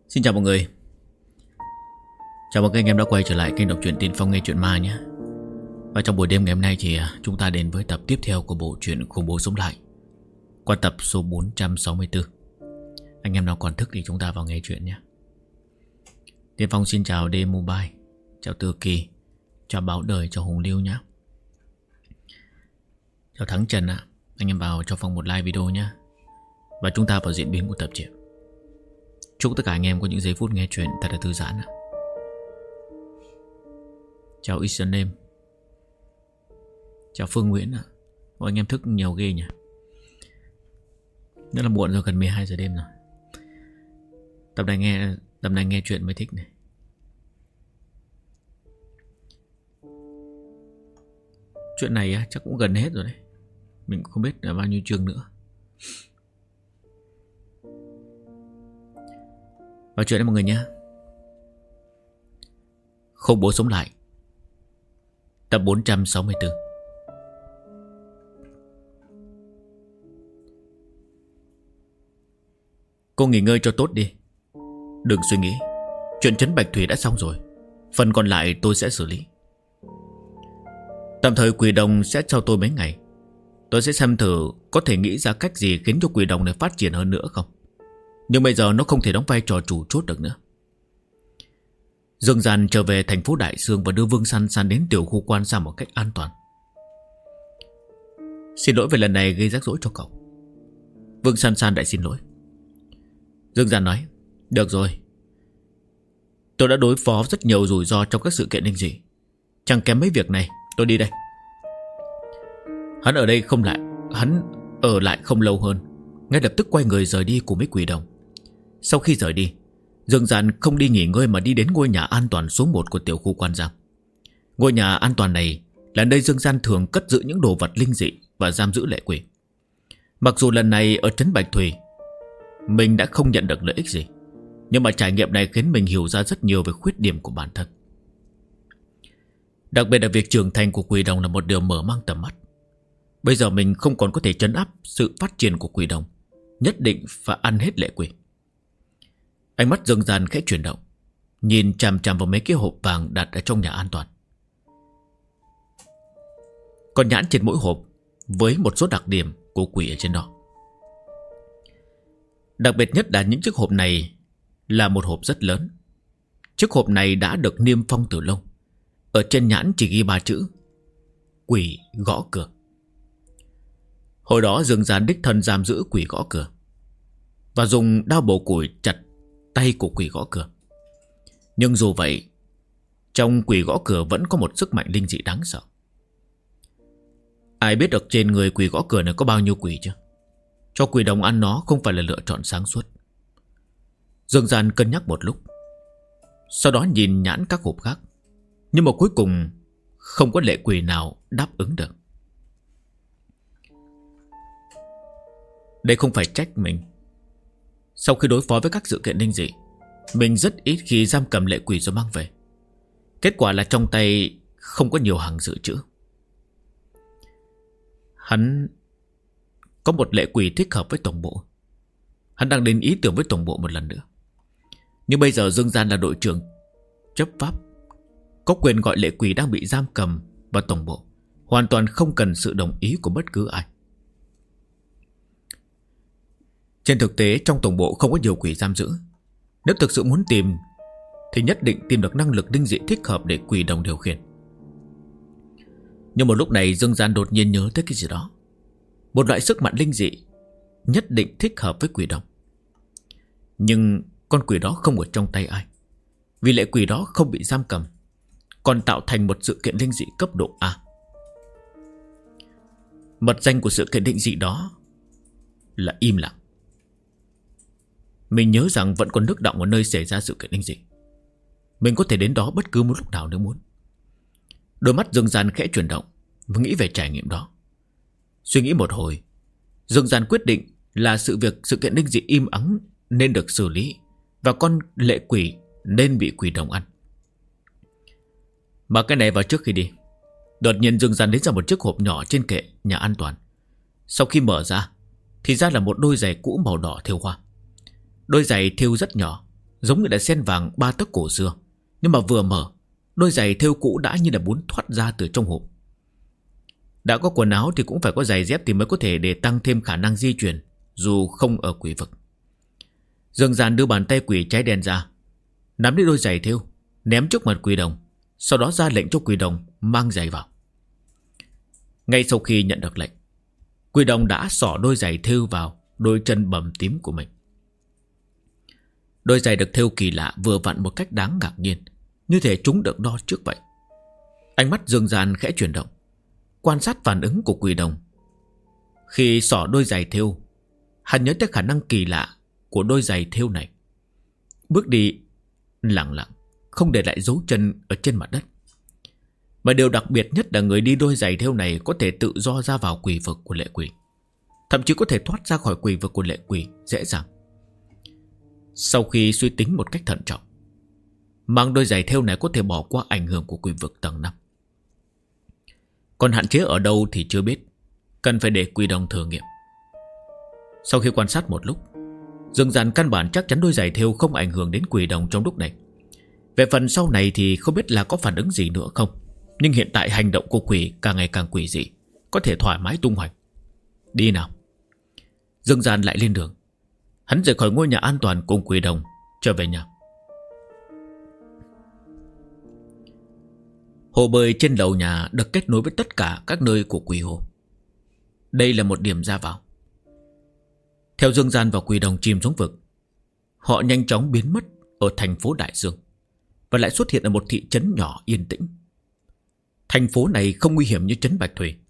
Xin chào mọi người. Chào mừng các anh em đã quay trở lại kênh đọc truyện Tiên Phong nghe truyện ma nhé. Và trong buổi đêm ngày hôm nay thì chúng ta đến với tập tiếp theo của bộ truyện Khủng Bố Sống Lại, qua tập số 464. Anh em nào còn thức thì chúng ta vào nghe chuyện nhé. Tiên Phong xin chào D Mobile, chào Tư Kỳ, chào Báo Đời, chào Hùng Lưu nhé. Chào Thắng Trần ạ. Anh em vào cho Phong một like video nhé. Và chúng ta vào diễn biến của tập truyện. Chúc tất cả anh em có những giây phút nghe chuyện thật là thư giãn ạ. Chào Eastern Name, chào Phương Nguyễn ạ. Anh em thức nhiều ghê nhỉ. Rất là muộn rồi, gần 12 giờ đêm rồi. Tập này nghe chuyện mới thích này. Chuyện này chắc cũng gần hết rồi đấy. Mình cũng không biết là bao nhiêu chương nữa. Vào chuyện đấy mọi người nhé. Khủng Bố Sống Lại, tập 464. Cô nghỉ ngơi cho tốt đi. Đừng suy nghĩ. Chuyện trấn Bạch Thủy đã xong rồi. Phần còn lại tôi sẽ xử lý. Tạm thời Quỷ Đồng sẽ cho tôi mấy ngày. Tôi sẽ xem thử có thể nghĩ ra cách gì khiến cho Quỷ Đồng này phát triển hơn nữa không. Nhưng bây giờ nó không thể đóng vai trò chủ chốt được nữa. Dương Gian trở về thành phố Đại Sương và đưa Vương San San đến tiểu khu quan ra một cách an toàn. Xin lỗi về lần này gây rắc rối cho cậu. Vương San San đại xin lỗi. Dương Gian nói, được rồi. Tôi đã đối phó rất nhiều rủi ro trong các sự kiện linh dị. Chẳng kém mấy việc này, tôi đi đây. Hắn ở lại không lâu hơn, ngay lập tức quay người rời đi cùng với Quỷ Đồng. Sau khi rời đi, Dương Gian không đi nghỉ ngơi mà đi đến ngôi nhà an toàn số 1 của tiểu khu quan giam. Ngôi nhà an toàn này là nơi Dương Gian thường cất giữ những đồ vật linh dị và giam giữ lệ quỷ. Mặc dù lần này ở trấn Bạch Thủy mình đã không nhận được lợi ích gì, nhưng mà trải nghiệm này khiến mình hiểu ra rất nhiều về khuyết điểm của bản thân. Đặc biệt là việc trưởng thành của Quỷ Đồng là một điều mở mang tầm mắt. Bây giờ mình không còn có thể trấn áp sự phát triển của Quỷ Đồng, nhất định phải ăn hết lệ quỷ. Ánh mắt Dương Gian khẽ chuyển động, nhìn chằm chằm vào mấy cái hộp vàng đặt ở trong nhà an toàn. Còn nhãn trên mỗi hộp với một số đặc điểm của quỷ ở trên đó. Đặc biệt nhất là những chiếc hộp này là một hộp rất lớn. Chiếc hộp này đã được niêm phong từ lâu. Ở trên nhãn chỉ ghi 3 chữ: quỷ gõ cửa. Hồi đó Dương Gian đích thân giam giữ quỷ gõ cửa và dùng đao bổ củi chặt tay của quỷ gõ cửa. Nhưng dù vậy, trong quỷ gõ cửa vẫn có một sức mạnh linh dị đáng sợ. Ai biết được trên người quỷ gõ cửa này có bao nhiêu quỷ chứ? Cho Quỷ Đồng ăn nó không phải là lựa chọn sáng suốt. Dương Gian cân nhắc một lúc, sau đó nhìn nhãn các hộp khác, nhưng mà cuối cùng không có lệ quỷ nào đáp ứng được. Đây không phải trách mình. Sau khi đối phó với các sự kiện linh dị, mình rất ít khi giam cầm lệ quỷ rồi mang về. Kết quả là trong tay không có nhiều hàng dự trữ. Hắn có một lệ quỷ thích hợp với tổng bộ. Hắn đang lên ý tưởng với tổng bộ một lần nữa. Nhưng bây giờ Dương Gian là đội trưởng chấp pháp, có quyền gọi lệ quỷ đang bị giam cầm vào tổng bộ, hoàn toàn không cần sự đồng ý của bất cứ ai. Trên thực tế trong tổng bộ không có nhiều quỷ giam giữ. Nếu thực sự muốn tìm thì nhất định tìm được năng lực linh dị thích hợp để Quỷ Đồng điều khiển. Nhưng một lúc này Dương Gian đột nhiên nhớ tới cái gì đó. Một loại sức mạnh linh dị nhất định thích hợp với Quỷ Đồng. Nhưng con quỷ đó không ở trong tay ai, vì lệ quỷ đó không bị giam cầm, còn tạo thành một sự kiện linh dị cấp độ A. Mật danh của sự kiện linh dị đó là im lặng. Mình nhớ rằng vẫn còn nước đọng ở nơi xảy ra sự kiện linh dị. Mình có thể đến đó bất cứ một lúc nào nếu muốn. Đôi mắt Dương Gian khẽ chuyển động và nghĩ về trải nghiệm đó. Suy nghĩ một hồi, Dương Gian quyết định là sự kiện linh dị im ắng nên được xử lý, và con lệ quỷ nên bị Quỷ Đồng ăn. Mà cái này vào trước khi đi. Đột nhiên Dương Gian lấy ra một chiếc hộp nhỏ trên kệ nhà an toàn. Sau khi mở ra thì ra là một đôi giày cũ màu đỏ thêu hoa. Đôi giày thêu rất nhỏ, giống như là sen vàng 3 tấc cổ xưa. Nhưng mà vừa mở, đôi giày thêu cũ đã như là muốn thoát ra từ trong hộp. Đã có quần áo thì cũng phải có giày dép thì mới có thể để tăng thêm khả năng di chuyển, dù không ở quỷ vực. Dương Gian đưa bàn tay quỷ cháy đen ra, nắm lấy đôi giày thêu, ném trước mặt quỷ đồng, sau đó ra lệnh cho quỷ đồng mang giày vào. Ngay sau khi nhận được lệnh, quỷ đồng đã xỏ đôi giày thêu vào đôi chân bầm tím của mình. Đôi giày được thêu kỳ lạ, vừa vặn một cách đáng ngạc nhiên, như thể chúng được đo trước vậy. Ánh mắt Dương Gian khẽ chuyển động, quan sát phản ứng của quỷ đồng. Khi xỏ đôi giày thêu, hắn nhớ tới khả năng kỳ lạ của đôi giày thêu này. Bước đi lặng lặng, không để lại dấu chân ở trên mặt đất. Và điều đặc biệt nhất là người đi đôi giày thêu này có thể tự do ra vào quỷ vực của lệ quỷ, thậm chí có thể thoát ra khỏi quỷ vực của lệ quỷ dễ dàng. Sau khi suy tính một cách thận trọng, mang đôi giày thêu này có thể bỏ qua ảnh hưởng của quỷ vực tầng 5. Còn hạn chế ở đâu thì chưa biết, cần phải để quỷ đồng thử nghiệm. Sau khi quan sát một lúc, Dương Gian căn bản chắc chắn đôi giày thêu không ảnh hưởng đến quỷ đồng trong lúc này. Về phần sau này thì không biết là có phản ứng gì nữa không, nhưng hiện tại hành động của quỷ càng ngày càng quỷ dị, có thể thoải mái tung hoành. Đi nào. Dương Gian lại lên đường. Hắn rời khỏi ngôi nhà an toàn cùng quỷ đồng, trở về nhà. Hồ bơi trên lầu nhà được kết nối với tất cả các nơi của quỷ hồ. Đây là một điểm ra vào. Theo Dương Gian và quỷ đồng chìm xuống vực, họ nhanh chóng biến mất ở thành phố Đại Dương và lại xuất hiện ở một thị trấn nhỏ yên tĩnh. Thành phố này không nguy hiểm như trấn Bạch Thủy,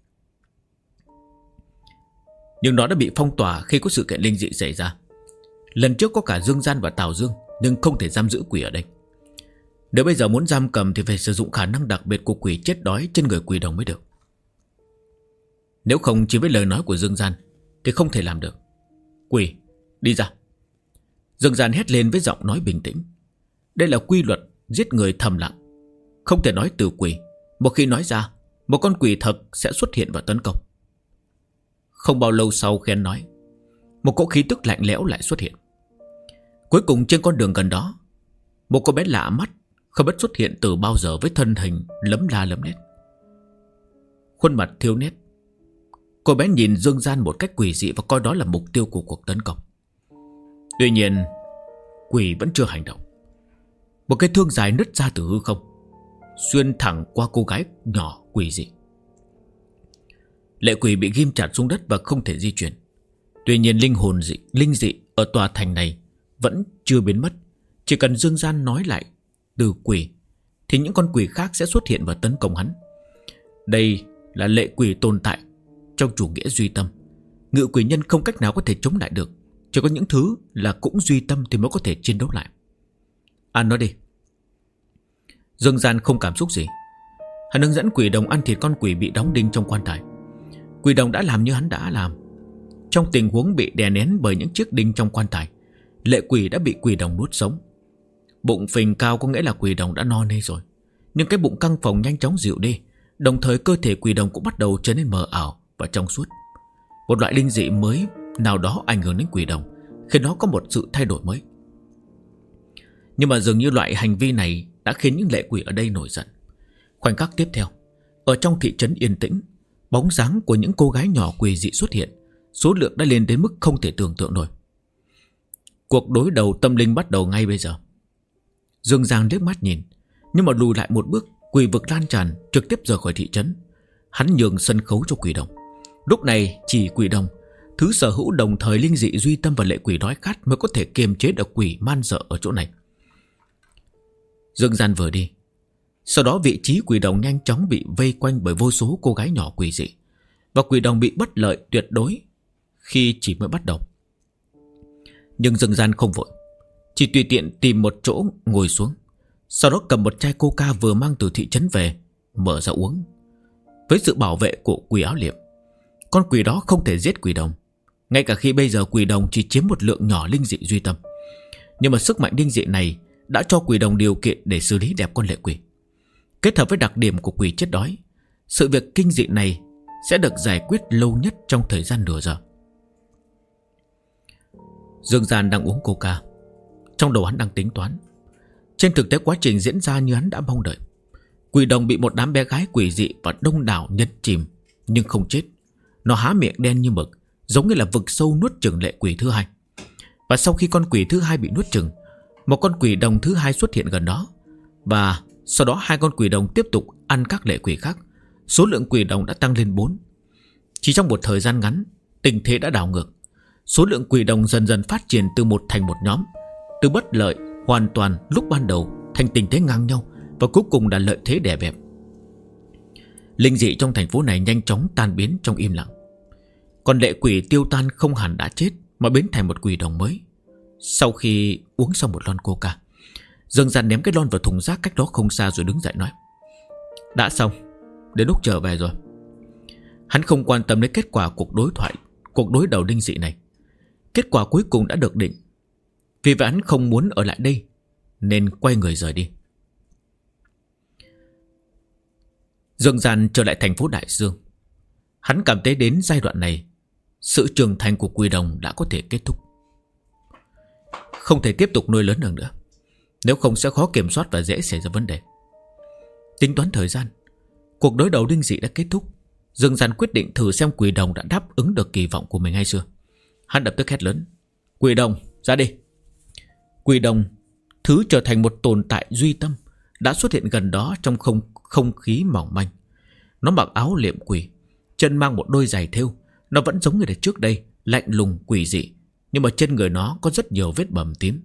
nhưng nó đã bị phong tỏa khi có sự kiện linh dị xảy ra. Lần trước có cả Dương Gian và Tào Dương, nhưng không thể giam giữ quỷ ở đây. Nếu bây giờ muốn giam cầm thì phải sử dụng khả năng đặc biệt của quỷ chết đói trên người quỷ đồng mới được. Nếu không chỉ với lời nói của Dương Gian thì không thể làm được. Quỷ, đi ra. Dương Gian hét lên với giọng nói bình tĩnh. Đây là quy luật giết người thầm lặng, không thể nói từ quỷ. Một khi nói ra, một con quỷ thật sẽ xuất hiện và tấn công. Không bao lâu sau khi anh nói, một cỗ khí tức lạnh lẽo lại xuất hiện. Cuối cùng trên con đường gần đó, một cô bé lạ mắt không biết xuất hiện từ bao giờ với thân hình lấm la lấm lét, khuôn mặt thiêu nét. Cô bé nhìn Dương Gian một cách quỷ dị và coi đó là mục tiêu của cuộc tấn công. Tuy nhiên, quỷ vẫn chưa hành động. Một cái thương dài nứt ra từ hư không, xuyên thẳng qua cô gái nhỏ quỷ dị. Lệ quỷ bị ghim chặt xuống đất và không thể di chuyển. Tuy nhiên linh dị ở tòa thành này vẫn chưa biến mất. Chỉ cần Dương Gian nói lại từ quỷ thì những con quỷ khác sẽ xuất hiện và tấn công hắn. Đây là lệ quỷ tồn tại trong chủ nghĩa duy tâm. Ngự quỷ nhân không cách nào có thể chống lại được. Chỉ có những thứ là cũng duy tâm thì mới có thể chiến đấu lại. Ăn nói đi. Dương Gian không cảm xúc gì. Hắn hướng dẫn quỷ đồng ăn thịt con quỷ bị đóng đinh trong quan tài. Quỷ đồng đã làm như hắn đã làm. Trong tình huống bị đè nén bởi những chiếc đinh trong quan tài, lệ quỷ đã bị quỷ đồng nuốt sống. Bụng phình cao có nghĩa là quỷ đồng đã no nê rồi. Nhưng cái bụng căng phồng nhanh chóng dịu đi. Đồng thời cơ thể quỷ đồng cũng bắt đầu trở nên mờ ảo và trong suốt. Một loại linh dị mới nào đó ảnh hưởng đến quỷ đồng, khiến nó có một sự thay đổi mới. Nhưng mà dường như loại hành vi này đã khiến những lệ quỷ ở đây nổi giận. Khoảnh khắc tiếp theo, ở trong thị trấn yên tĩnh, bóng dáng của những cô gái nhỏ quỷ dị xuất hiện. Số lượng đã lên đến mức không thể tưởng tượng nổi. Cuộc đối đầu tâm linh bắt đầu ngay bây giờ. Dương Giang liếc mắt nhìn, nhưng mà lùi lại một bước, quỷ vực lan tràn trực tiếp rời khỏi thị trấn. Hắn nhường sân khấu cho quỷ đồng. Lúc này chỉ quỷ đồng, thứ sở hữu đồng thời linh dị duy tâm và lệ quỷ đói khát, mới có thể kiềm chế được quỷ man dợ ở chỗ này. Dương Gian vừa đi, sau đó vị trí quỷ đồng nhanh chóng bị vây quanh bởi vô số cô gái nhỏ quỷ dị, và quỷ đồng bị bất lợi tuyệt đối khi chỉ mới bắt đầu. Nhưng Dương Gian không vội, chỉ tùy tiện tìm một chỗ ngồi xuống, sau đó cầm một chai coca vừa mang từ thị trấn về, mở ra uống. Với sự bảo vệ của quỷ áo liệm, con quỷ đó không thể giết quỷ đồng, ngay cả khi bây giờ quỷ đồng chỉ chiếm một lượng nhỏ linh dị duy tâm. Nhưng mà sức mạnh linh dị này đã cho quỷ đồng điều kiện để xử lý đẹp con lệ quỷ. Kết hợp với đặc điểm của quỷ chết đói, sự việc kinh dị này sẽ được giải quyết lâu nhất trong thời gian nửa giờ. Dương Gian đang uống coca, Trong đầu hắn đang tính toán. Trên thực tế quá trình diễn ra như hắn đã mong đợi. Quỷ đồng bị một đám bé gái quỷ dị và đông đảo nhấn chìm, nhưng không chết. Nó há miệng đen như mực, giống như là vực sâu nuốt chửng lệ quỷ thứ hai. Và sau khi con quỷ thứ hai bị nuốt chửng, một con quỷ đồng thứ hai xuất hiện gần đó. Và sau đó hai con quỷ đồng tiếp tục ăn các lệ quỷ khác. Số lượng quỷ đồng đã tăng lên 4. Chỉ trong một thời gian ngắn, tình thế đã đảo ngược. Số lượng quỷ đồng dần dần phát triển từ một thành một nhóm, từ bất lợi hoàn toàn lúc ban đầu thành tình thế ngang nhau, và cuối cùng là lợi thế đè bẹp. Linh dị trong thành phố này nhanh chóng tan biến trong im lặng. Còn lệ quỷ tiêu tan không hẳn đã chết, mà biến thành một quỷ đồng mới. Sau khi uống xong một lon coca, Dương Gian ném cái lon vào thùng rác cách đó không xa rồi đứng dậy nói: đã xong, đến lúc trở về rồi. Hắn không quan tâm đến kết quả cuộc đối đầu linh dị này. Kết quả cuối cùng đã được định. Vì vậy hắn không muốn ở lại đây, nên quay người rời đi. Dương Gian trở lại thành phố Đại Dương. Hắn cảm thấy đến giai đoạn này, sự trưởng thành của quỷ đồng đã có thể kết thúc. Không thể tiếp tục nuôi lớn được nữa, nếu không sẽ khó kiểm soát và dễ xảy ra vấn đề. Tính toán thời gian, cuộc đối đầu linh dị đã kết thúc. Dương Gian quyết định thử xem quỷ đồng đã đáp ứng được kỳ vọng của mình hay chưa. Hắn lập tức hét lớn: quỷ đồng, ra đi! Quỷ đồng, thứ trở thành một tồn tại duy tâm, đã xuất hiện gần đó trong không khí mỏng manh. Nó mặc áo liệm quỷ, chân mang một đôi giày thêu. Nó vẫn giống như là trước đây, lạnh lùng quỷ dị, nhưng mà trên người nó có rất nhiều vết bầm tím.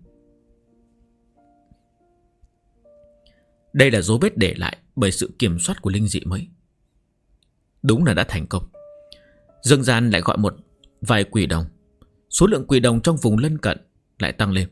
Đây là dấu vết để lại bởi sự kiểm soát của linh dị mới. Đúng là đã thành công. Dương Gian lại gọi một vài quỷ đồng. Số lượng quỷ đồng trong vùng lân cận lại tăng lên.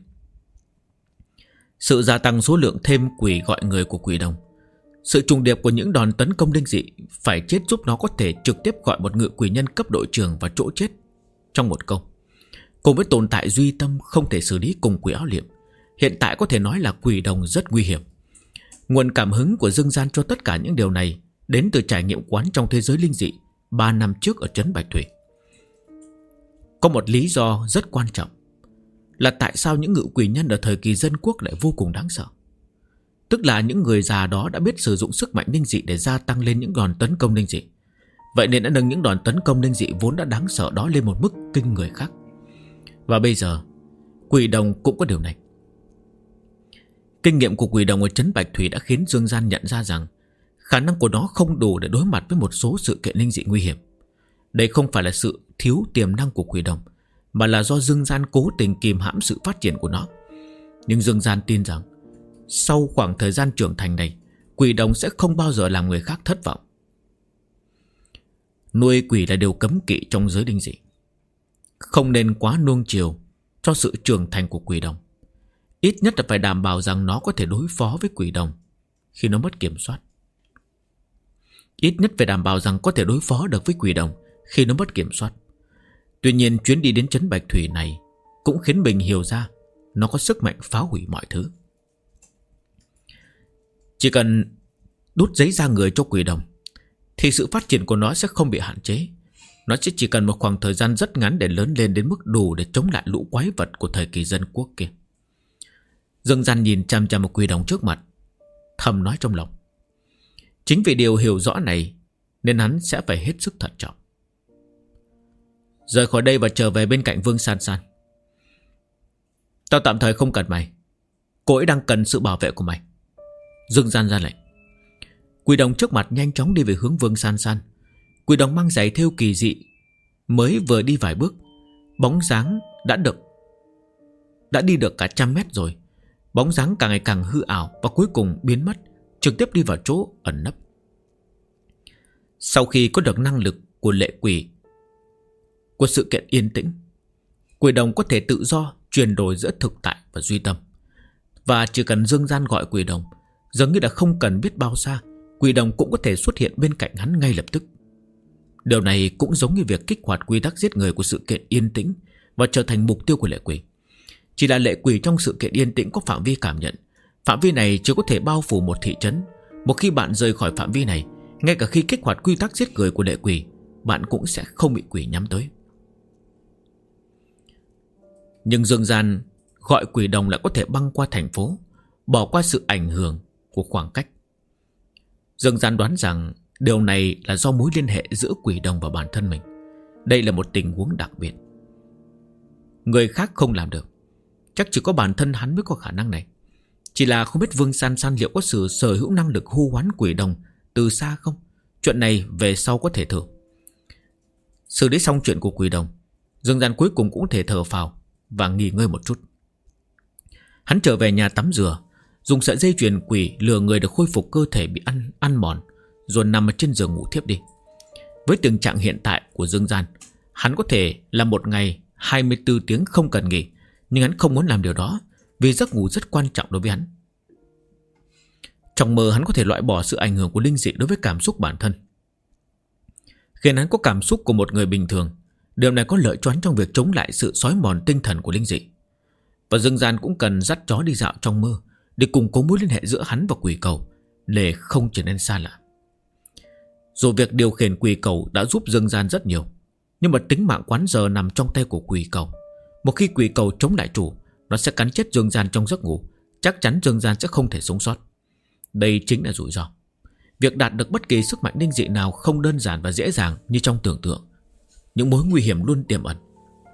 Sự gia tăng số lượng thêm quỷ gọi người của quỷ đồng, sự trùng điệp của những đòn tấn công linh dị phải chết giúp nó có thể trực tiếp gọi một ngự quỷ nhân cấp đội trưởng vào chỗ chết trong một câu. Cùng với tồn tại duy tâm không thể xử lý cùng quỷ áo liệm, hiện tại có thể nói là quỷ đồng rất nguy hiểm. Nguồn cảm hứng của Dương Gian cho tất cả những điều này đến từ trải nghiệm quán trong thế giới linh dị 3 năm trước ở trấn Bạch Thủy. Có một lý do rất quan trọng là tại sao những ngự quỷ nhân ở thời kỳ dân quốc lại vô cùng đáng sợ. Tức là những người già đó đã biết sử dụng sức mạnh linh dị để gia tăng lên những đòn tấn công linh dị. Vậy nên đã nâng những đòn tấn công linh dị vốn đã đáng sợ đó lên một mức kinh người khác. Và bây giờ quỷ đồng cũng có điều này. Kinh nghiệm của quỷ đồng ở trấn Bạch Thủy đã khiến Dương Gian nhận ra rằng khả năng của nó không đủ để đối mặt với một số sự kiện linh dị nguy hiểm. Đây không phải là sự thiếu tiềm năng của quỷ đồng, mà là do Dương Gian cố tình kìm hãm sự phát triển của nó. Nhưng Dương Gian tin rằng sau khoảng thời gian trưởng thành này, quỷ đồng sẽ không bao giờ làm người khác thất vọng. Nuôi quỷ là điều cấm kỵ trong giới linh dị. Không nên quá nuông chiều cho sự trưởng thành của quỷ đồng. Ít nhất là phải đảm bảo rằng nó có thể đối phó với quỷ đồng khi nó mất kiểm soát. Ít nhất phải đảm bảo rằng có thể đối phó được với quỷ đồng khi nó mất kiểm soát. Tuy nhiên chuyến đi đến trấn Bạch Thủy này cũng khiến mình hiểu ra nó có sức mạnh phá hủy mọi thứ. Chỉ cần đút giấy ra người cho quỷ đồng thì sự phát triển của nó sẽ không bị hạn chế. Nó sẽ chỉ cần một khoảng thời gian rất ngắn để lớn lên đến mức đủ để chống lại lũ quái vật của thời kỳ dân quốc kia. Dương Gian nhìn chằm chằm một quỷ đồng trước mặt, thầm nói trong lòng. Chính vì điều hiểu rõ này nên hắn sẽ phải hết sức thận trọng. Rời khỏi đây và trở về bên cạnh Vương San San. Tao tạm thời không cần mày, cô ấy đang cần sự bảo vệ của mày. Dương Gian ra lệnh. Quỷ đồng trước mặt nhanh chóng đi về hướng Vương San San. Quỷ đồng mang giày thêu kỳ dị, mới vừa đi vài bước, bóng dáng đã đi được cả 100 mét rồi. Bóng dáng càng ngày càng hư ảo và cuối cùng biến mất, trực tiếp đi vào chỗ ẩn nấp. Sau khi có được năng lực của lệ quỷ của sự kiện yên tĩnh, quỷ đồng có thể tự do chuyển đổi giữa thực tại và duy tâm. Và chỉ cần Dương Gian gọi quỷ đồng, dường như đã không cần biết bao xa, quỷ đồng cũng có thể xuất hiện bên cạnh hắn ngay lập tức. Điều này cũng giống như việc kích hoạt quy tắc giết người của sự kiện yên tĩnh và trở thành mục tiêu của lệ quỷ. Chỉ là lệ quỷ trong sự kiện yên tĩnh có phạm vi cảm nhận. Phạm vi này chỉ có thể bao phủ một thị trấn. Một khi bạn rời khỏi phạm vi này, ngay cả khi kích hoạt quy tắc giết người của lệ quỷ, bạn cũng sẽ không bị quỷ nhắm tới. Nhưng Dương Gian gọi quỷ đồng lại có thể băng qua thành phố, bỏ qua sự ảnh hưởng của khoảng cách. Dương Gian đoán rằng điều này là do mối liên hệ giữa quỷ đồng và bản thân mình. Đây là một tình huống đặc biệt. Người khác không làm được, chắc chỉ có bản thân hắn mới có khả năng này. Chỉ là không biết Vương San San liệu có sự sở hữu năng lực hô hoán quỷ đồng từ xa không? Chuyện này về sau có thể thử. Xử lý xong chuyện của quỷ đồng, Dương Gian cuối cùng cũng có thể thở phào và nghỉ ngơi một chút. Hắn trở về nhà tắm rửa, dùng sợi dây chuyền quỷ lừa người được khôi phục cơ thể bị ăn mòn, rồi nằm ở trên giường ngủ thiếp đi. Với tình trạng hiện tại của Dương Gian, hắn có thể làm một ngày 24 tiếng không cần nghỉ, nhưng hắn không muốn làm điều đó vì giấc ngủ rất quan trọng đối với hắn. Trong mơ hắn có thể loại bỏ sự ảnh hưởng của linh dị đối với cảm xúc bản thân, khiến hắn có cảm xúc của một người bình thường. Điều này có lợi cho hắn trong việc chống lại sự xói mòn tinh thần của linh dị. Và Dương Gian cũng cần dắt chó đi dạo trong mơ để củng cố mối liên hệ giữa hắn và quỷ cầu, để không trở nên xa lạ. Dù việc điều khiển quỷ cầu đã giúp Dương Gian rất nhiều, nhưng mà tính mạng quán giờ nằm trong tay của quỷ cầu. Một khi quỷ cầu chống lại chủ, nó sẽ cắn chết Dương Gian trong giấc ngủ. Chắc chắn Dương Gian sẽ không thể sống sót. Đây chính là rủi ro. Việc đạt được bất kỳ sức mạnh linh dị nào không đơn giản và dễ dàng như trong tưởng tượng. Những mối nguy hiểm luôn tiềm ẩn.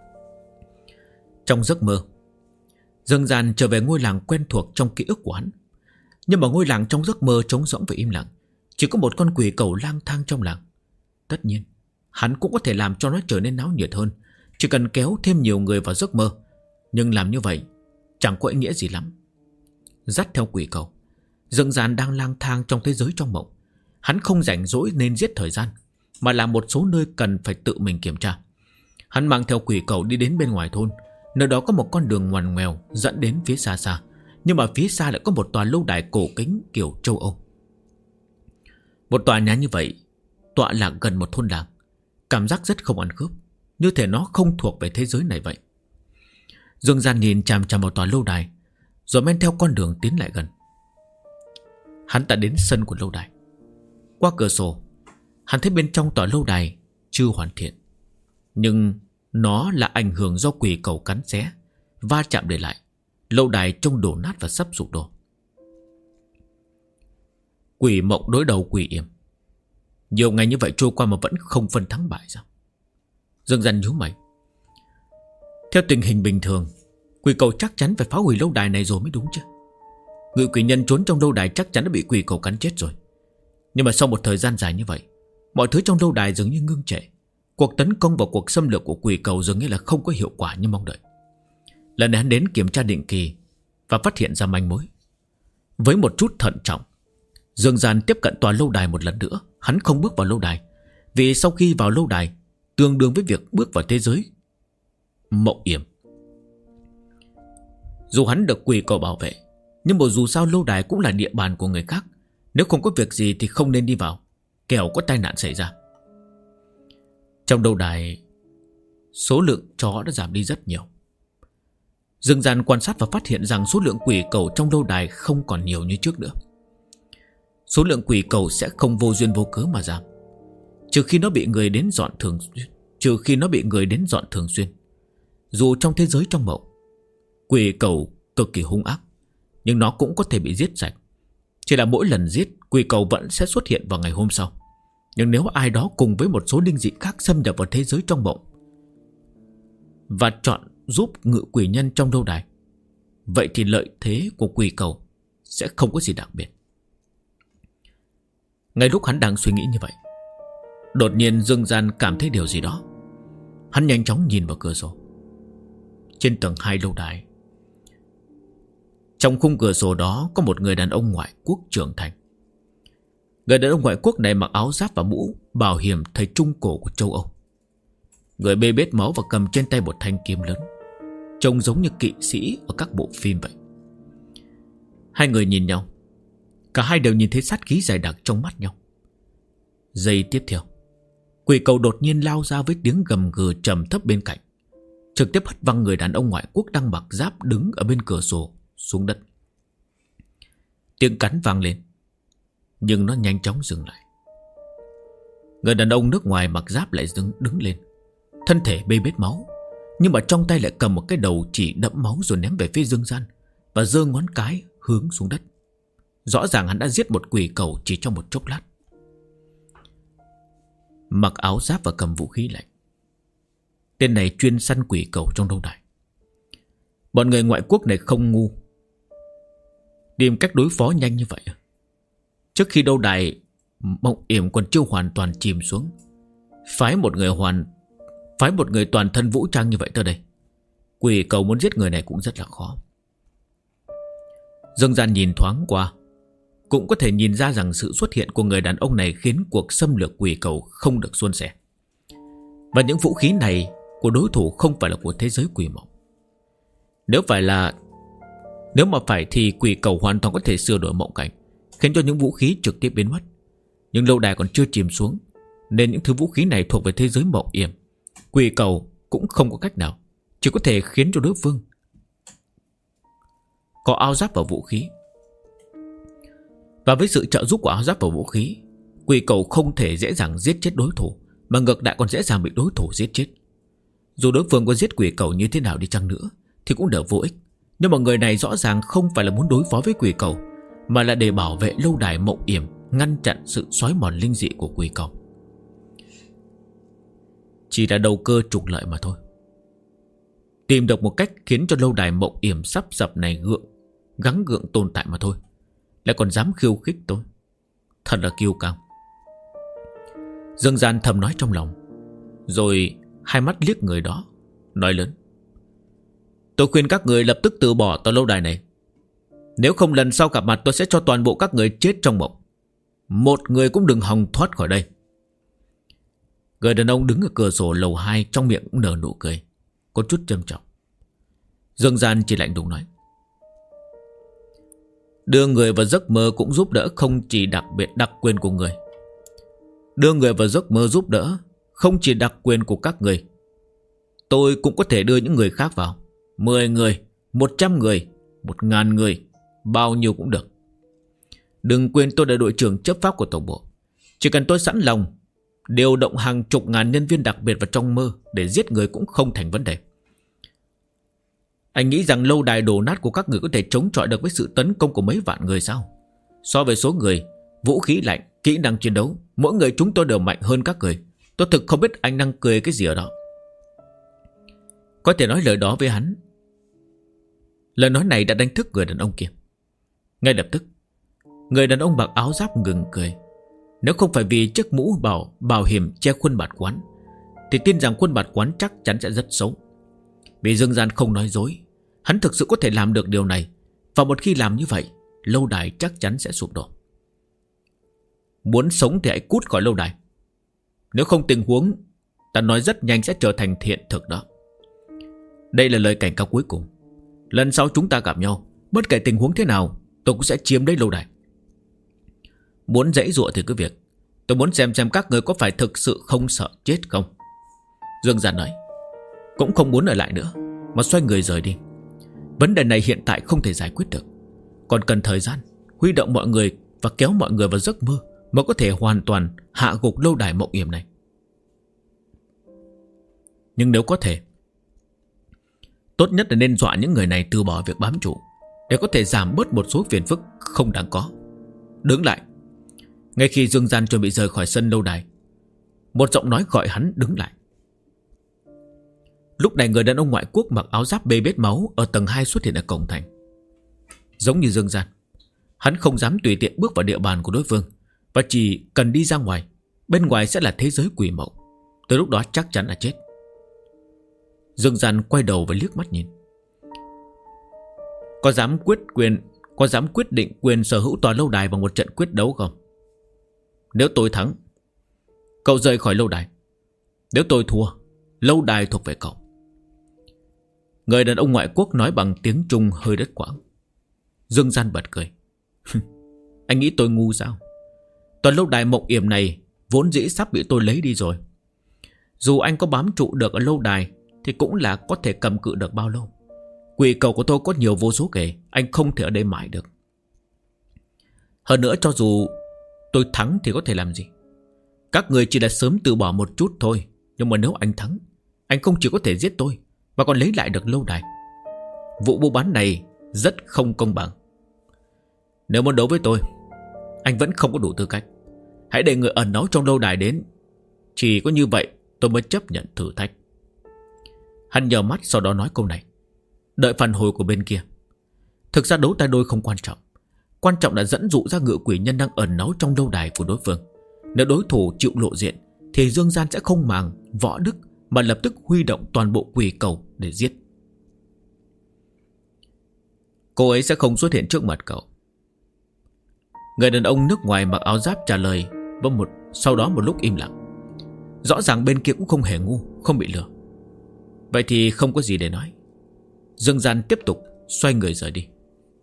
Trong giấc mơ, Dương Gian trở về ngôi làng quen thuộc trong ký ức của hắn. Nhưng mà ngôi làng trong giấc mơ trống rỗng và im lặng. Chỉ có một con quỷ cầu lang thang trong làng. Tất nhiên, hắn cũng có thể làm cho nó trở nên náo nhiệt hơn, chỉ cần kéo thêm nhiều người vào giấc mơ. Nhưng làm như vậy chẳng có ý nghĩa gì lắm. Dắt theo quỷ cầu, Dương Gian đang lang thang trong thế giới trong mộng. Hắn không rảnh rỗi nên giết thời gian, mà là một số nơi cần phải tự mình kiểm tra. Hắn mang theo quỷ cầu đi đến bên ngoài thôn. Nơi đó có một con đường ngoằn ngoèo dẫn đến phía xa xa, nhưng mà phía xa lại có một tòa lâu đài cổ kính kiểu châu Âu. Một tòa nhà như vậy tọa lạc gần một thôn làng, cảm giác rất không ăn khớp, như thể nó không thuộc về thế giới này vậy. Dương Gian nhìn chằm chằm vào tòa lâu đài, rồi men theo con đường tiến lại gần. Hắn đã đến sân của lâu đài. Qua cửa sổ, hắn thấy bên trong tòa lâu đài chưa hoàn thiện, nhưng nó là ảnh hưởng do quỷ cầu cắn xé, va chạm để lại. Lâu đài trông đổ nát và sắp sụp đổ. Quỷ mộng đối đầu quỷ yểm. Nhiều ngày như vậy trôi qua mà vẫn không phân thắng bại sao? Dương Gian nhíu mày. Theo tình hình bình thường, quỷ cầu chắc chắn phải phá hủy lâu đài này rồi mới đúng chứ. Người quỷ nhân trốn trong lâu đài chắc chắn đã bị quỷ cầu cắn chết rồi. Nhưng mà sau một thời gian dài như vậy, mọi thứ trong lâu đài dường như ngưng trệ. Cuộc tấn công và cuộc xâm lược của quỷ cầu dường như là không có hiệu quả như mong đợi. Lần này hắn đến kiểm tra định kỳ và phát hiện ra manh mối. Với một chút thận trọng, Dương Gian tiếp cận tòa lâu đài một lần nữa. Hắn không bước vào lâu đài, vì sau khi vào lâu đài tương đương với việc bước vào thế giới mộng yểm. Dù hắn được quỷ cầu bảo vệ, nhưng mà dù sao lâu đài cũng là địa bàn của người khác. Nếu không có việc gì thì không nên đi vào, kẻo có tai nạn xảy ra. Trong lâu đài, số lượng chó đã giảm đi rất nhiều. Dương Gian quan sát và phát hiện rằng số lượng quỷ cầu trong lâu đài không còn nhiều như trước nữa. Số lượng quỷ cầu sẽ không vô duyên vô cớ mà giảm, trừ khi nó bị người đến dọn thường xuyên. Dù trong thế giới trong mộng, quỷ cầu cực kỳ hung ác, nhưng nó cũng có thể bị giết sạch. Chỉ là mỗi lần giết, quỷ cầu vẫn sẽ xuất hiện vào ngày hôm sau. Nhưng nếu ai đó cùng với một số linh dị khác xâm nhập vào thế giới trong mộng và chọn giúp ngự quỷ nhân trong lâu đài, vậy thì lợi thế của quỷ cầu sẽ không có gì đặc biệt. Ngay lúc hắn đang suy nghĩ như vậy, đột nhiên Dương Gian cảm thấy điều gì đó. Hắn nhanh chóng nhìn vào cửa sổ. Trên tầng 2 lâu đài, trong khung cửa sổ đó có một người đàn ông ngoại quốc trưởng thành. Người đàn ông ngoại quốc này mặc áo giáp và mũ bảo hiểm thời trung cổ của châu Âu. Người bê bết máu và cầm trên tay một thanh kiếm lớn, trông giống như kỵ sĩ ở các bộ phim vậy. Hai người nhìn nhau, cả hai đều nhìn thấy sát khí dày đặc trong mắt nhau. Giây tiếp theo, quỷ cầu đột nhiên lao ra với tiếng gầm gừ trầm thấp bên cạnh, trực tiếp hất văng người đàn ông ngoại quốc đang mặc giáp đứng ở bên cửa sổ xuống đất. Tiếng cắn vang lên, nhưng nó nhanh chóng dừng lại. Người đàn ông nước ngoài mặc giáp lại đứng lên, thân thể bê bết máu, Nhưng mà trong tay lại cầm một cái đầu chỉ đẫm máu rồi ném về phía Dương Gian, và giơ ngón cái hướng xuống đất. Rõ ràng hắn đã giết một quỷ cầu chỉ trong một chốc lát. Mặc áo giáp và cầm vũ khí lạnh. Tên này chuyên săn quỷ cầu trong lâu đài. Bọn người ngoại quốc này không ngu, tìm cách đối phó nhanh như vậy. Trước khi lâu đài Mộng Yểm còn chưa hoàn toàn chìm xuống, phái một người toàn thân vũ trang như vậy tới đây. Quỷ cầu muốn giết người này cũng rất là khó. Dương Gian nhìn thoáng qua, cũng có thể nhìn ra rằng sự xuất hiện của người đàn ông này khiến cuộc xâm lược quỷ cầu không được suôn sẻ. Và những vũ khí này của đối thủ không phải là của thế giới quỷ mộng. Nếu mà phải thì quỷ cầu hoàn toàn có thể sửa đổi mộng cảnh, khiến cho những vũ khí trực tiếp biến mất. Nhưng lâu đài còn chưa chìm xuống, nên những thứ vũ khí này thuộc về thế giới Mộng Yểm. Quỷ cầu cũng không có cách nào, chỉ có thể khiến cho đối phương có áo giáp và vũ khí. Và với sự trợ giúp của áo giáp và vũ khí, quỷ cầu không thể dễ dàng giết chết đối thủ, mà ngược lại còn dễ dàng bị đối thủ giết chết. Dù đối phương có giết quỷ cầu như thế nào đi chăng nữa thì cũng đều vô ích. Nhưng mà người này rõ ràng không phải là muốn đối phó với quỷ cầu, mà là để bảo vệ lâu đài Mộng Yểm, ngăn chặn sự xói mòn linh dị của quỷ cầu. Chỉ là đầu cơ trục lợi mà thôi. Tìm được một cách khiến cho lâu đài Mộng Yểm sắp sập này gắng gượng tồn tại mà thôi, lại còn dám khiêu khích tôi. Thật là kiêu căng. Dương Gian thầm nói trong lòng, rồi hai mắt liếc người đó, nói lớn: tôi khuyên các người lập tức từ bỏ tòa lâu đài này. Nếu không lần sau gặp mặt tôi sẽ cho toàn bộ các người chết trong mộng. Một người cũng đừng hòng thoát khỏi đây. Người đàn ông đứng ở cửa sổ lầu 2 trong miệng cũng nở nụ cười, có chút trầm trọng. Dương Gian chỉ lạnh lùng nói: đưa người vào giấc mơ cũng giúp đỡ không chỉ đặc quyền của người. Đưa người vào giấc mơ giúp đỡ không chỉ đặc quyền của các người. Tôi cũng có thể đưa những người khác vào. 10 người, 100 người, 1000 người, bao nhiêu cũng được. Đừng quên tôi là đội trưởng chấp pháp của tổng bộ. Chỉ cần tôi sẵn lòng điều động hàng chục ngàn nhân viên đặc biệt vào trong mơ để giết người cũng không thành vấn đề. Anh nghĩ rằng lâu đài đổ nát của các người có thể chống chọi được với sự tấn công của mấy vạn người sao? So với số người, vũ khí lạnh, kỹ năng chiến đấu, mỗi người chúng tôi đều mạnh hơn các người. Tôi thực không biết anh đang cười cái gì ở đó. Có thể nói lời đó với hắn. Lời nói này đã đánh thức người đàn ông kia. Ngay lập tức, người đàn ông mặc áo giáp ngừng cười. Nếu không phải vì chiếc mũ bảo hiểm che khuôn mặt quán, thì tin rằng khuôn mặt quán chắc chắn sẽ rất xấu. Vì Dương Gian không nói dối, hắn thực sự có thể làm được điều này. Và một khi làm như vậy, lâu đài chắc chắn sẽ sụp đổ. Muốn sống thì hãy cút khỏi lâu đài. Nếu không tình huống ta nói rất nhanh sẽ trở thành hiện thực đó. Đây là lời cảnh cáo cuối cùng. Lần sau chúng ta gặp nhau, bất kể tình huống thế nào, tôi cũng sẽ chiếm lấy lâu đài. Muốn giãy giụa thì cứ việc. Tôi muốn xem các người có phải thực sự không sợ chết không. Dương Gian nói. Cũng không muốn ở lại nữa, mà xoay người rời đi. Vấn đề này hiện tại không thể giải quyết được, còn cần thời gian, huy động mọi người và kéo mọi người vào giấc mơ mới có thể hoàn toàn hạ gục lâu đài Mộng Yểm này. Nhưng nếu có thể, tốt nhất là nên dọa những người này từ bỏ việc bám trụ, để có thể giảm bớt một số phiền phức không đáng có. Đứng lại. Ngay khi Dương Gian chuẩn bị rời khỏi sân lâu đài, một giọng nói gọi hắn đứng lại. Lúc này người đàn ông ngoại quốc mặc áo giáp bê bết máu ở tầng 2 xuất hiện ở cổng thành. Giống như Dương Gian, hắn không dám tùy tiện bước vào địa bàn của đối phương, và chỉ cần đi ra ngoài, bên ngoài sẽ là thế giới quỷ mộng. Tới lúc đó chắc chắn là chết. Dương Gian quay đầu và liếc mắt nhìn. Có dám quyết định quyền sở hữu tòa lâu đài bằng một trận quyết đấu không? Nếu tôi thắng, cậu rời khỏi lâu đài. Nếu tôi thua, lâu đài thuộc về cậu. Người đàn ông ngoại quốc nói bằng tiếng Trung hơi đứt quãng. Dương Gian bật cười. Anh nghĩ tôi ngu sao? Tòa lâu đài Mộng Yểm này vốn dĩ sắp bị tôi lấy đi rồi. Dù anh có bám trụ được ở lâu đài thì cũng là có thể cầm cự được bao lâu. Quỷ cầu của tôi có nhiều vô số kể, anh không thể ở đây mãi được. Hơn nữa, cho dù tôi thắng thì có thể làm gì? Các người chỉ là sớm từ bỏ một chút thôi. Nhưng mà nếu anh thắng, anh không chỉ có thể giết tôi, và còn lấy lại được lâu đài. Vụ buôn bán này rất không công bằng. Nếu muốn đấu với tôi, anh vẫn không có đủ tư cách. Hãy để người ẩn náu trong lâu đài đến. Chỉ có như vậy tôi mới chấp nhận thử thách. Hắn nhờ mắt sau đó nói câu này, đợi phản hồi của bên kia. Thực ra đấu tay đôi không quan trọng. Quan trọng là dẫn dụ ra ngựa quỷ nhân đang ẩn náu trong lâu đài của đối phương. Nếu đối thủ chịu lộ diện thì Dương Gian sẽ không màng võ đức mà lập tức huy động toàn bộ quỷ cầu để giết. Cô ấy sẽ không xuất hiện trước mặt cậu. Người đàn ông nước ngoài mặc áo giáp trả lời. Sau đó một lúc im lặng. Rõ ràng bên kia cũng không hề ngu, không bị lừa. Vậy thì không có gì để nói. Dương Gian tiếp tục xoay người rời đi.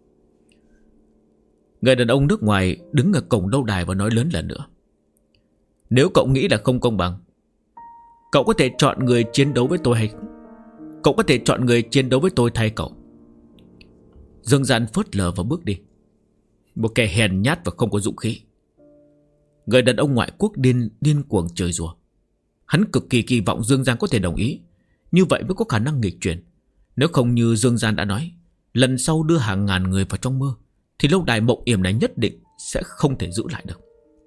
Người đàn ông nước ngoài đứng ở cổng lâu đài và nói lớn lần nữa, nếu cậu nghĩ là không công bằng, cậu có thể chọn người chiến đấu với tôi hay cậu có thể chọn người chiến đấu với tôi thay cậu. Dương Gian phớt lờ và bước đi. Một kẻ hèn nhát và không có dũng khí. Người đàn ông ngoại quốc điên cuồng chửi rủa. Hắn cực kỳ kỳ vọng Dương Gian có thể đồng ý, như vậy mới có khả năng nghịch chuyển. Nếu không như Dương Gian đã nói, lần sau đưa hàng ngàn người vào trong mơ, thì lâu đài Mộng Yểm này nhất định sẽ không thể giữ lại được.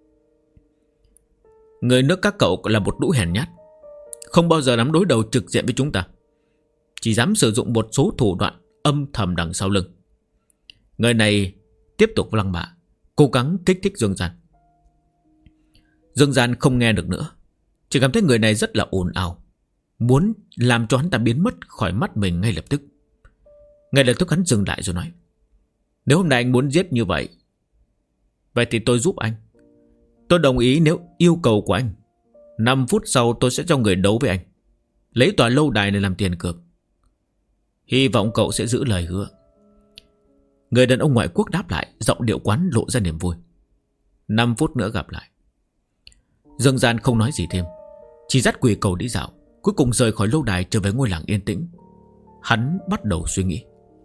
Người nước các cậu là một lũ hèn nhát, không bao giờ dám đối đầu trực diện với chúng ta, chỉ dám sử dụng một số thủ đoạn âm thầm đằng sau lưng. Người này tiếp tục lăng mạ, cố gắng kích thích Dương Gian. Dương Gian không nghe được nữa, chỉ cảm thấy người này rất là ồn ào, muốn làm cho hắn ta biến mất khỏi mắt mình ngay lập tức. Ngay lập tức hắn dừng lại rồi nói, nếu hôm nay anh muốn giết như vậy, vậy thì tôi giúp anh. Tôi đồng ý nếu yêu cầu của anh. 5 phút sau tôi sẽ cho người đấu với anh, lấy tòa lâu đài này làm tiền cược. Hy vọng cậu sẽ giữ lời hứa. Người đàn ông ngoại quốc đáp lại, giọng điệu quán lộ ra niềm vui. 5 phút nữa gặp lại. Dương Gian không nói gì thêm, chỉ dắt quỷ cầu đi dạo, cuối cùng rời khỏi lâu đài trở về ngôi làng yên tĩnh. Hắn bắt đầu suy nghĩ,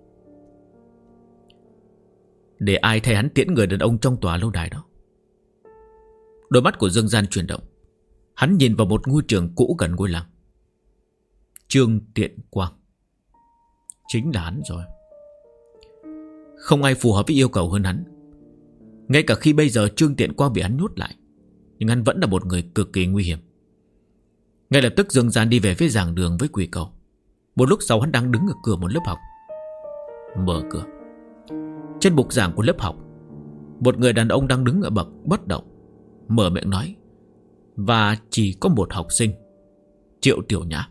để ai thay hắn tiễn người đàn ông trong tòa lâu đài đó. Đôi mắt của Dương Gian chuyển động. Hắn nhìn vào một ngôi trường cũ gần ngôi làng. Trương Tiện Quang. Chính là hắn rồi. Không ai phù hợp với yêu cầu hơn hắn. Ngay cả khi bây giờ Trương Tiện Quang bị hắn nhốt lại, nhưng hắn vẫn là một người cực kỳ nguy hiểm. Ngay lập tức Dương Gian đi về phía giảng đường với quỷ cầu. Một lúc sau hắn đang đứng ở cửa một lớp học. Mở cửa. Trên bục giảng của lớp học, một người đàn ông đang đứng ở bậc bất động, mở miệng nói, và chỉ có một học sinh, Triệu Tiểu Nhã.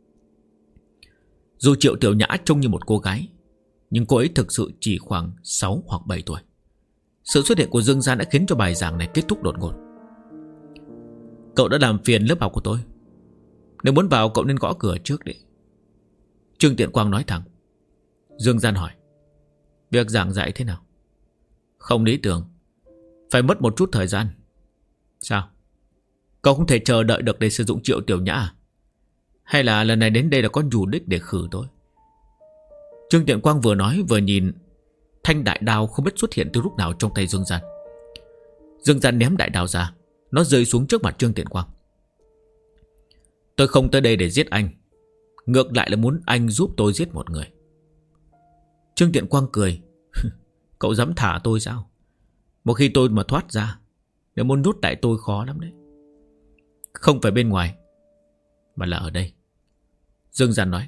Dù Triệu Tiểu Nhã trông như một cô gái, nhưng cô ấy thực sự chỉ khoảng 6 hoặc 7 tuổi. Sự xuất hiện của Dương Gian đã khiến cho bài giảng này kết thúc đột ngột. Cậu đã làm phiền lớp học của tôi. Nếu muốn vào cậu nên gõ cửa trước đi. Trương Tiện Quang nói thẳng. Dương Gian hỏi, việc giảng dạy thế nào? Không lý tưởng, phải mất một chút thời gian. Sao? Cậu không thể chờ đợi được để sử dụng Triệu Tiểu Nhã à? Hay là lần này đến đây là có chủ đích để khử tôi? Trương Tiện Quang vừa nói vừa nhìn thanh đại đao không biết xuất hiện từ lúc nào trong tay Dương Gian. Dương Gian ném đại đao ra, nó rơi xuống trước mặt Trương Tiện Quang. Tôi không tới đây để giết anh, ngược lại là muốn anh giúp tôi giết một người. Trương Tiện Quang cười. Cậu dám thả tôi sao? Một khi tôi mà thoát ra, nếu muốn nuốt lại tôi khó lắm đấy. Không phải bên ngoài, mà là ở đây. Dương Gian nói.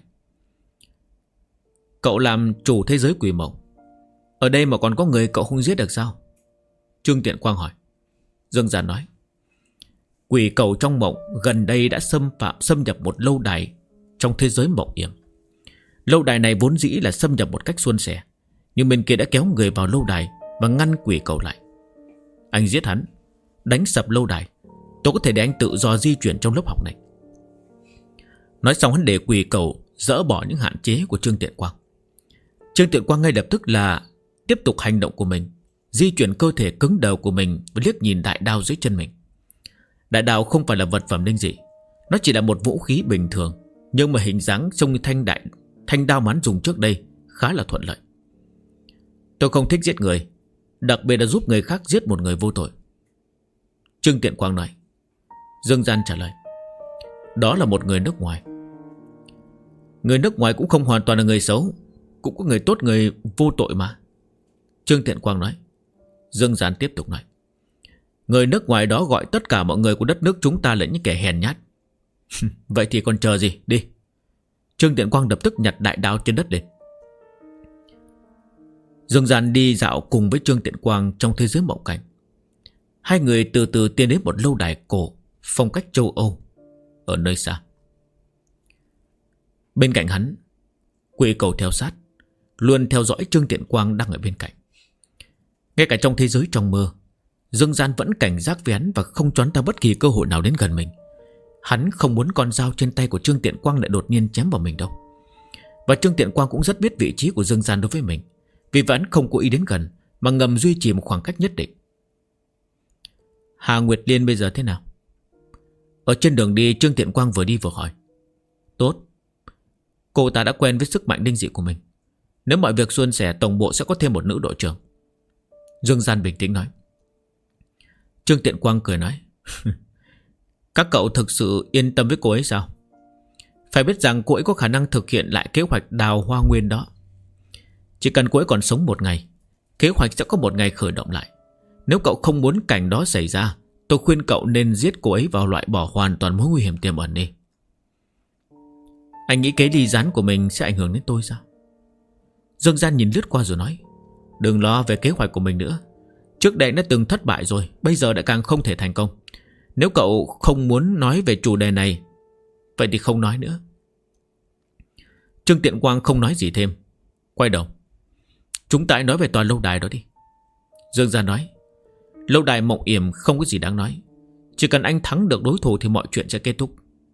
Cậu làm chủ thế giới quỷ mộng, ở đây mà còn có người cậu không giết được sao? Trương Tiện Quang hỏi. Dương Gian nói. Quỷ cầu trong mộng gần đây đã xâm nhập một lâu đài trong thế giới Mộng Yểm. Lâu đài này vốn dĩ là xâm nhập một cách suôn sẻ, nhưng bên kia đã kéo người vào lâu đài và ngăn quỷ cầu lại. Anh giết hắn, đánh sập lâu đài, tôi có thể để anh tự do di chuyển trong lớp học này. Nói xong hắn để quỷ cầu dỡ bỏ những hạn chế của Trương Tiện Quang. Trương Tiện Quang ngay lập tức là tiếp tục hành động của mình, di chuyển cơ thể cứng đầu của mình và liếc nhìn đại đao dưới chân mình. Đại đao không phải là vật phẩm linh dị, nó chỉ là một vũ khí bình thường, nhưng mà hình dáng trông như thanh đao mà hắn dùng trước đây khá là thuận lợi. Tôi không thích giết người, đặc biệt là giúp người khác giết một người vô tội. Trương Tiện Quang nói. Dương Gian trả lời. Đó là một người nước ngoài. Người nước ngoài cũng không hoàn toàn là người xấu, cũng có người tốt người vô tội mà. Trương Tiện Quang nói. Dương Giản tiếp tục nói. Người nước ngoài đó gọi tất cả mọi người của đất nước chúng ta là những kẻ hèn nhát. Vậy thì còn chờ gì, đi. Trương Tiện Quang lập tức nhặt đại đao trên đất lên. Dương Giản đi dạo cùng với Trương Tiện Quang trong thế giới mộng cảnh. Hai người từ từ tiến đến một lâu đài cổ phong cách châu Âu ở nơi xa. Bên cạnh hắn, Quỷ Cầu theo sát, luôn theo dõi Trương Tiện Quang đang ở bên cạnh. Ngay cả trong thế giới trong mơ, Dương Gian vẫn cảnh giác với hắn và không choán ta bất kỳ cơ hội nào đến gần mình. Hắn không muốn con dao trên tay của Trương Tiện Quang lại đột nhiên chém vào mình đâu. Và Trương Tiện Quang cũng rất biết vị trí của Dương Gian đối với mình, vì vậy hắn không cố ý đến gần, mà ngầm duy trì một khoảng cách nhất định. Hà Nguyệt Liên bây giờ thế nào? Ở trên đường đi, Trương Tiện Quang vừa đi vừa hỏi. Tốt. Cô ta đã quen với sức mạnh linh dị của mình. Nếu mọi việc suôn sẻ, tổng bộ sẽ có thêm một nữ đội trưởng. Dương Gian bình tĩnh nói. Trương Tiện Quang cười nói. Các cậu thực sự yên tâm với cô ấy sao? Phải biết rằng cô ấy có khả năng thực hiện lại kế hoạch đào hoa nguyên đó. Chỉ cần cô ấy còn sống một ngày, kế hoạch sẽ có một ngày khởi động lại. Nếu cậu không muốn cảnh đó xảy ra, tôi khuyên cậu nên giết cô ấy vào loại bỏ hoàn toàn mối nguy hiểm tiềm ẩn đi. Anh nghĩ kế ly gián của mình sẽ ảnh hưởng đến tôi sao? Dương Gian nhìn lướt qua rồi nói. Đừng lo về kế hoạch của mình nữa. Trước đây đã từng thất bại rồi, bây giờ đã càng không thể thành công. Nếu cậu không muốn nói về chủ đề này, vậy thì không nói nữa. Trương Tiện Quang không nói gì thêm, quay đầu. Chúng ta hãy nói về tòa lâu đài đó đi. Dương Gian nói. Lâu đài Mộng Yểm không có gì đáng nói. Chỉ cần anh thắng được đối thủ thì mọi chuyện sẽ kết thúc.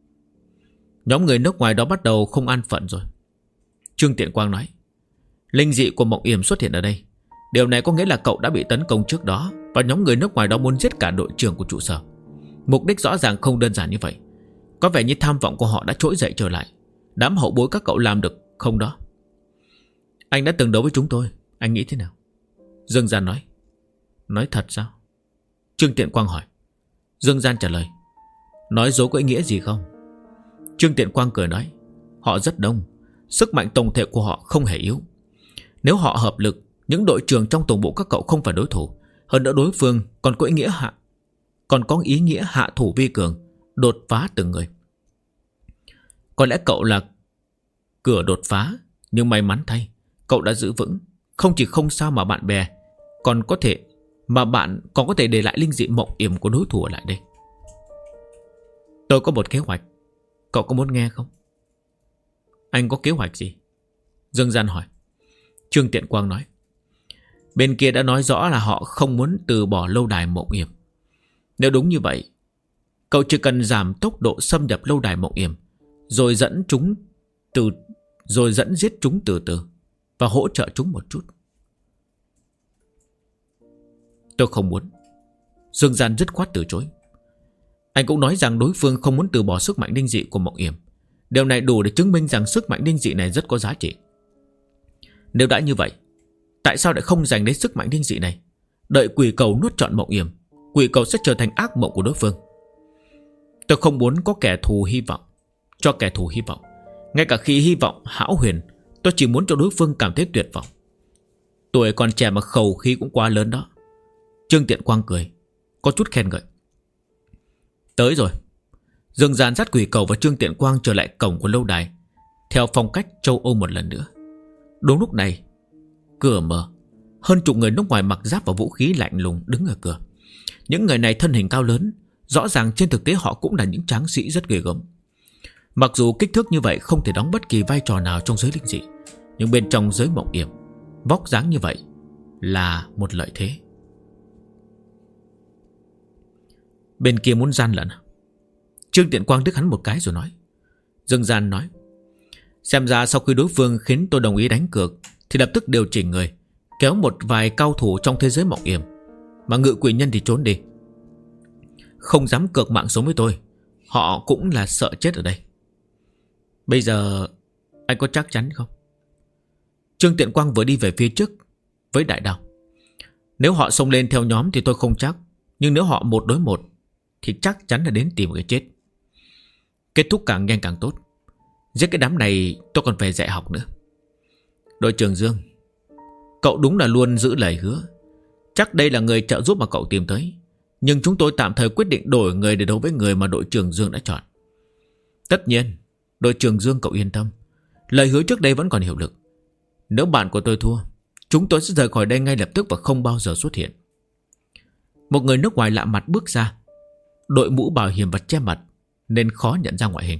Nhóm người nước ngoài đó bắt đầu không an phận rồi. Trương Tiện Quang nói. Linh dị của Mộng Yểm xuất hiện ở đây. Điều này có nghĩa là cậu đã bị tấn công trước đó, và nhóm người nước ngoài đó muốn giết cả đội trưởng của trụ sở. Mục đích rõ ràng không đơn giản như vậy. Có vẻ như tham vọng của họ đã trỗi dậy trở lại. Đám hậu bối các cậu làm được không đó? Anh đã từng đấu với chúng tôi, anh nghĩ thế nào? Dương Gian nói. Nói thật sao? Trương Tiện Quang hỏi. Dương Gian trả lời. Nói dối có ý nghĩa gì không? Trương Tiện Quang cười nói. Họ rất đông, sức mạnh tổng thể của họ không hề yếu. Nếu họ hợp lực, những đội trưởng trong tổng bộ các cậu không phải đối thủ. Hơn nữa đối phương còn có ý nghĩa hạ thủ vi cường, đột phá từng người. Có lẽ cậu là cửa đột phá, nhưng may mắn thay, cậu đã giữ vững. Không chỉ không sao mà bạn bè còn có thể để lại linh dị Mộng Yểm của đối thủ ở lại đây. Tôi có một kế hoạch, cậu có muốn nghe không? Anh có kế hoạch gì? Dương Gian hỏi. Trương Tiện Quang nói. Bên kia đã nói rõ là họ không muốn từ bỏ lâu đài Mộng Yểm. Nếu đúng như vậy, cậu chỉ cần giảm tốc độ xâm nhập lâu đài Mộng Yểm, rồi dẫn giết chúng từ từ và hỗ trợ chúng một chút. Tôi không muốn. Dương Gian dứt khoát từ chối. Anh cũng nói rằng đối phương không muốn từ bỏ sức mạnh linh dị của Mộng Yểm. Điều này đủ để chứng minh rằng sức mạnh linh dị này rất có giá trị. Nếu đã như vậy, tại sao lại không giành lấy sức mạnh linh dị này? Đợi Quỷ Cầu nuốt trọn Mộng Yểm, Quỷ Cầu sẽ trở thành ác mộng của đối phương. Tôi không muốn có kẻ thù hy vọng, cho kẻ thù hy vọng. Ngay cả khi hy vọng hão huyền, tôi chỉ muốn cho đối phương cảm thấy tuyệt vọng. Tuổi còn trẻ mà khẩu khí cũng quá lớn đó. Trương Tiện Quang cười, có chút khen ngợi. Tới rồi. Dương Gian dắt Quỷ Cầu và Trương Tiện Quang trở lại cổng của lâu đài, theo phong cách châu Âu một lần nữa. Đúng lúc này, cửa mở. Hơn chục người nước ngoài mặc giáp và vũ khí lạnh lùng đứng ở cửa. Những người này thân hình cao lớn, rõ ràng trên thực tế họ cũng là những tráng sĩ rất ghê gớm. Mặc dù kích thước như vậy không thể đóng bất kỳ vai trò nào trong giới linh dị, nhưng bên trong giới Mộng Yểm, vóc dáng như vậy là một lợi thế. Bên kia muốn gian lận. Trương Tiện Quang liếc hắn một cái rồi nói. Dương Gian nói. Xem ra sau khi đối phương khiến tôi đồng ý đánh cược, thì lập tức điều chỉnh người, kéo một vài cao thủ trong thế giới Mộng Yểm, mà Ngự Quỷ Nhân thì trốn đi. Không dám cược mạng sống với tôi. Họ cũng là sợ chết ở đây. Bây giờ anh có chắc chắn không? Trương Tiện Quang vừa đi về phía trước với đại đao. Nếu họ xông lên theo nhóm thì tôi không chắc, nhưng nếu họ một đối một thì chắc chắn là đến tìm cái chết. Kết thúc càng nhanh càng tốt. Giết cái đám này tôi còn phải dạy học nữa. Đội trưởng Dương, cậu đúng là luôn giữ lời hứa. Chắc đây là người trợ giúp mà cậu tìm tới, nhưng chúng tôi tạm thời quyết định đổi người để đấu với người mà đội trưởng Dương đã chọn. Tất nhiên, đội trưởng Dương cậu yên tâm, lời hứa trước đây vẫn còn hiệu lực. Nếu bạn của tôi thua, chúng tôi sẽ rời khỏi đây ngay lập tức và không bao giờ xuất hiện. Một người nước ngoài lạ mặt bước ra, đội mũ bảo hiểm và che mặt nên khó nhận ra ngoại hình.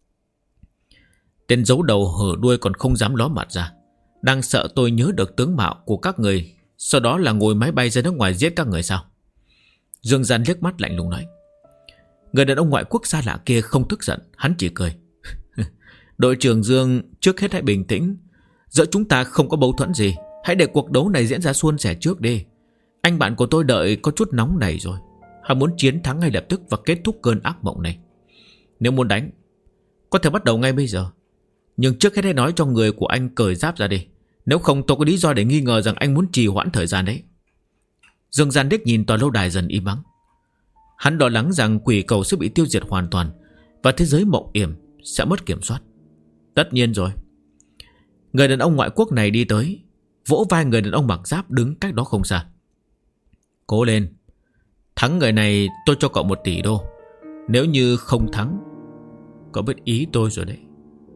Tên giấu đầu hở đuôi còn không dám ló mặt ra, đang sợ tôi nhớ được tướng mạo của các người, sau đó là ngồi máy bay ra nước ngoài giết các người sao? Dương Gian liếc mắt lạnh lùng nói. Người đàn ông ngoại quốc xa lạ kia không tức giận, hắn chỉ cười. Đội trưởng Dương, trước hết hãy bình tĩnh. Giữa chúng ta không có mâu thuẫn gì, hãy để cuộc đấu này diễn ra suôn sẻ trước đi. Anh bạn của tôi đợi có chút nóng này rồi, hắn muốn chiến thắng ngay lập tức và kết thúc cơn ác mộng này. Nếu muốn đánh, có thể bắt đầu ngay bây giờ. Nhưng trước hết hãy nói cho người của anh cởi giáp ra đi, nếu không tôi có lý do để nghi ngờ rằng anh muốn trì hoãn thời gian đấy. Dương Gian Đích nhìn tòa lâu đài dần im ắng. Hắn lo lắng rằng quỷ cầu sẽ bị tiêu diệt hoàn toàn và thế giới mộng yểm sẽ mất kiểm soát. Tất nhiên rồi. Người đàn ông ngoại quốc này đi tới, vỗ vai người đàn ông mặc giáp đứng cách đó không xa. Cố lên, thắng người này tôi cho cậu 1 tỷ đô. Nếu như không thắng, cậu biết ý tôi rồi đấy.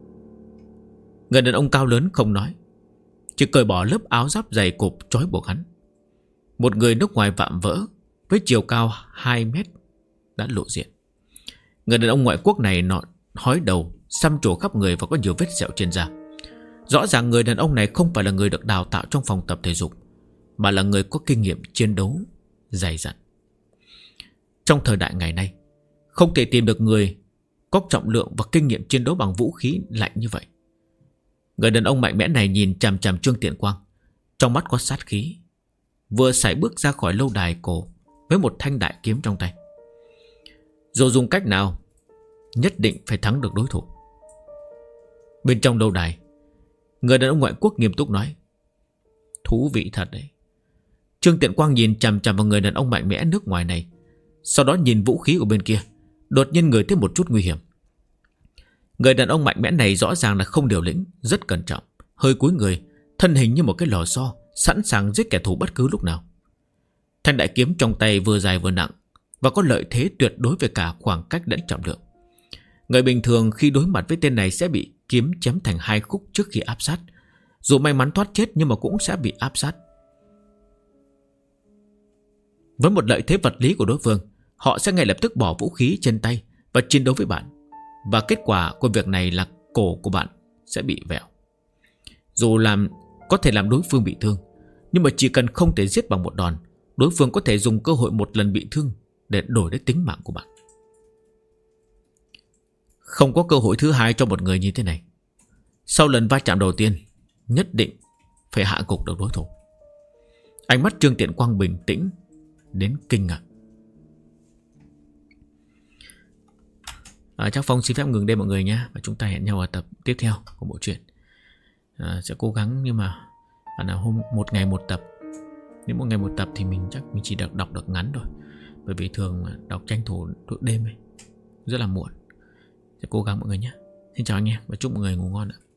Người đàn ông cao lớn không nói, chỉ cởi bỏ lớp áo giáp dày cộp trói buộc hắn. Một người nước ngoài vạm vỡ với chiều cao 2 mét đã lộ diện. Người đàn ông ngoại quốc này nọ hói đầu, xăm trổ khắp người và có nhiều vết sẹo trên da. Rõ ràng người đàn ông này không phải là người được đào tạo trong phòng tập thể dục, mà là người có kinh nghiệm chiến đấu dày dặn. Trong thời đại ngày nay, không thể tìm được người có trọng lượng và kinh nghiệm chiến đấu bằng vũ khí lạnh như vậy. Người đàn ông mạnh mẽ này nhìn chằm chằm Trương Tiện Quang, trong mắt có sát khí, vừa sải bước ra khỏi lâu đài cổ với một thanh đại kiếm trong tay. Dù dùng cách nào, nhất định phải thắng được đối thủ. Bên trong lâu đài, người đàn ông ngoại quốc nghiêm túc nói. Thú vị thật đấy. Trương Tiện Quang nhìn chằm chằm vào người đàn ông mạnh mẽ nước ngoài này, sau đó nhìn vũ khí của bên kia, đột nhiên ngửi thấy một chút nguy hiểm. Người đàn ông mạnh mẽ này rõ ràng là không điều lĩnh, rất cẩn trọng, hơi cúi người, thân hình như một cái lò xo, sẵn sàng giết kẻ thù bất cứ lúc nào. Thanh đại kiếm trong tay vừa dài vừa nặng và có lợi thế tuyệt đối về cả khoảng cách lẫn trọng lượng. Người bình thường khi đối mặt với tên này sẽ bị kiếm chém thành 2 khúc trước khi áp sát. Dù may mắn thoát chết nhưng mà cũng sẽ bị áp sát. Với một lợi thế vật lý của đối phương, họ sẽ ngay lập tức bỏ vũ khí trên tay và chiến đấu với bạn. Và kết quả của việc này là cổ của bạn sẽ bị vẹo. Dù có thể làm đối phương bị thương, nhưng mà chỉ cần không thể giết bằng một đòn, đối phương có thể dùng cơ hội một lần bị thương để đổi lấy tính mạng của bạn. Không có cơ hội thứ hai cho một người như thế này. Sau lần va chạm đầu tiên, nhất định phải hạ gục được đối thủ. Ánh mắt Trương Tiện Quang bình tĩnh đến kinh ngạc. Chắc Phong xin phép ngừng đây mọi người nhé, và chúng ta hẹn nhau ở tập tiếp theo của bộ truyện. Sẽ cố gắng, nhưng mà một ngày một tập. Nếu một ngày một tập thì mình chỉ đọc được ngắn thôi, bởi vì thường đọc tranh thủ đêm ấy, rất là muộn. Sẽ cố gắng mọi người nhé. Xin chào anh em và chúc mọi người ngủ ngon ạ.